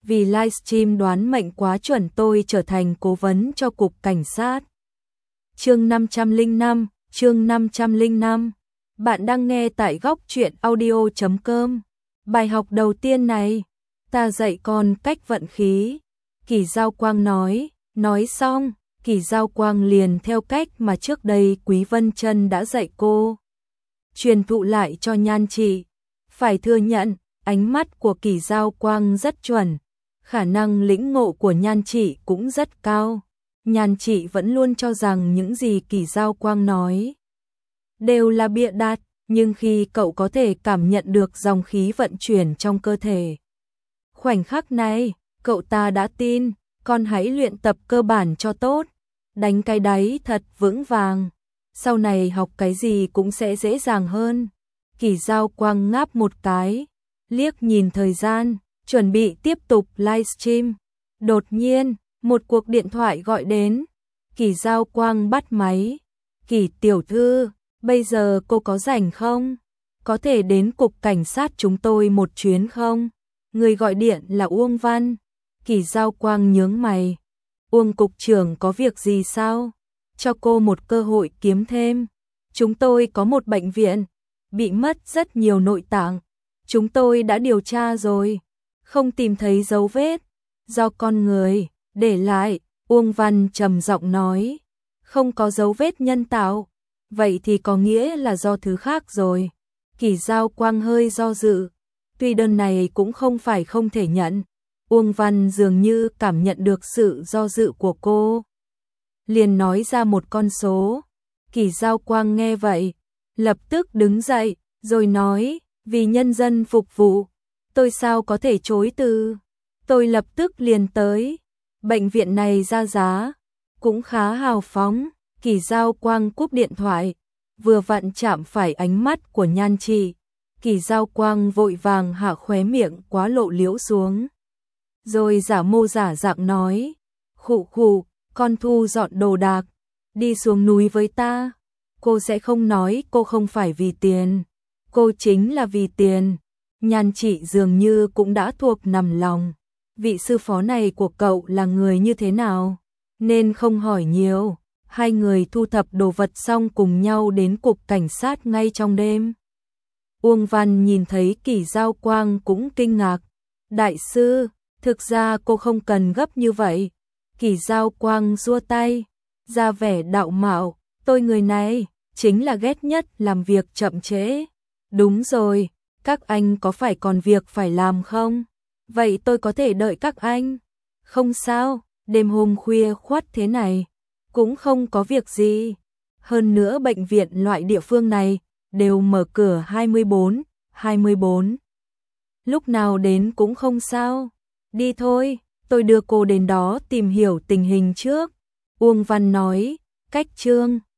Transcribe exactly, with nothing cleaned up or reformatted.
vì livestream đoán mệnh quá chuẩn tôi trở thành cố vấn cho cục cảnh sát. Chương năm trăm lẻ năm, chương năm trăm lẻ năm. Bạn đang nghe tại góc truyện audio chấm com. Bài học đầu tiên này, ta dạy con cách vận khí. Kỳ Giao Quang nói, nói xong, Kỳ Giao Quang liền theo cách mà trước đây Quý Vân Chân đã dạy cô, truyền thụ lại cho Nhan Trị. Phải thừa nhận, ánh mắt của Kỳ Giao Quang rất chuẩn, khả năng lĩnh ngộ của Nhan Trị cũng rất cao. Nhan Trị vẫn luôn cho rằng những gì Kỳ Giao Quang nói đều là bịa đặt, nhưng khi cậu có thể cảm nhận được dòng khí vận chuyển trong cơ thể, khoảnh khắc này, cậu ta đã tin. Con hãy luyện tập cơ bản cho tốt, đánh cái đáy thật vững vàng, sau này học cái gì cũng sẽ dễ dàng hơn. Kỳ Giao Quang ngáp một cái, liếc nhìn thời gian, chuẩn bị tiếp tục livestream. Đột nhiên, một cuộc điện thoại gọi đến. Kỳ Giao Quang bắt máy. Kỳ tiểu thư, bây giờ cô có rảnh không? Có thể đến cục cảnh sát chúng tôi một chuyến không? Người gọi điện là Uông Văn. Kỳ Giao Quang nhướng mày. Uông cục trưởng có việc gì sao? Cho cô một cơ hội kiếm thêm. Chúng tôi có một bệnh viện bị mất rất nhiều nội tạng. Chúng tôi đã điều tra rồi, không tìm thấy dấu vết do con người để lại. Uông Văn trầm giọng nói, không có dấu vết nhân tạo, vậy thì có nghĩa là do thứ khác rồi. Kỳ Giao Quang hơi do dự, tuy đơn này cũng không phải không thể nhận. Uông Văn dường như cảm nhận được sự do dự của cô, liền nói ra một con số. Kỳ Giao Quang nghe vậy, lập tức đứng dậy, rồi nói, vì nhân dân phục vụ, tôi sao có thể chối từ. Tôi lập tức liền tới. Bệnh viện này ra giá cũng khá hào phóng. Kỳ Giao Quang cúp điện thoại, vừa vặn chạm phải ánh mắt của Nhan Trị. Kỳ Giao Quang vội vàng hạ khóe miệng quá lộ liễu xuống, rồi giả mô giả dạng nói, khụ khụ, con thu dọn đồ đạc, đi xuống núi với ta. Cô sẽ không nói cô không phải vì tiền, cô chính là vì tiền. Nhan Trị dường như cũng đã thuộc nằm lòng, vị sư phó này của cậu là người như thế nào, nên không hỏi nhiều. Hai người thu thập đồ vật xong cùng nhau đến cục cảnh sát ngay trong đêm. Uông Văn nhìn thấy Kỳ Giao Quang cũng kinh ngạc. Đại sư, thực ra cô không cần gấp như vậy. Kỳ Giao Quang giơ tay, ra vẻ đạo mạo, tôi người này chính là ghét nhất làm việc chậm trễ. Đúng rồi, các anh có phải còn việc phải làm không? Vậy tôi có thể đợi các anh. Không sao, đêm hôm khuya khoắt thế này, cũng không có việc gì. Hơn nữa bệnh viện loại địa phương này đều mở cửa hai mươi bốn, hai mươi bốn. Lúc nào đến cũng không sao. Đi thôi, tôi đưa cô đến đó tìm hiểu tình hình trước. Uông Văn nói, cách trương.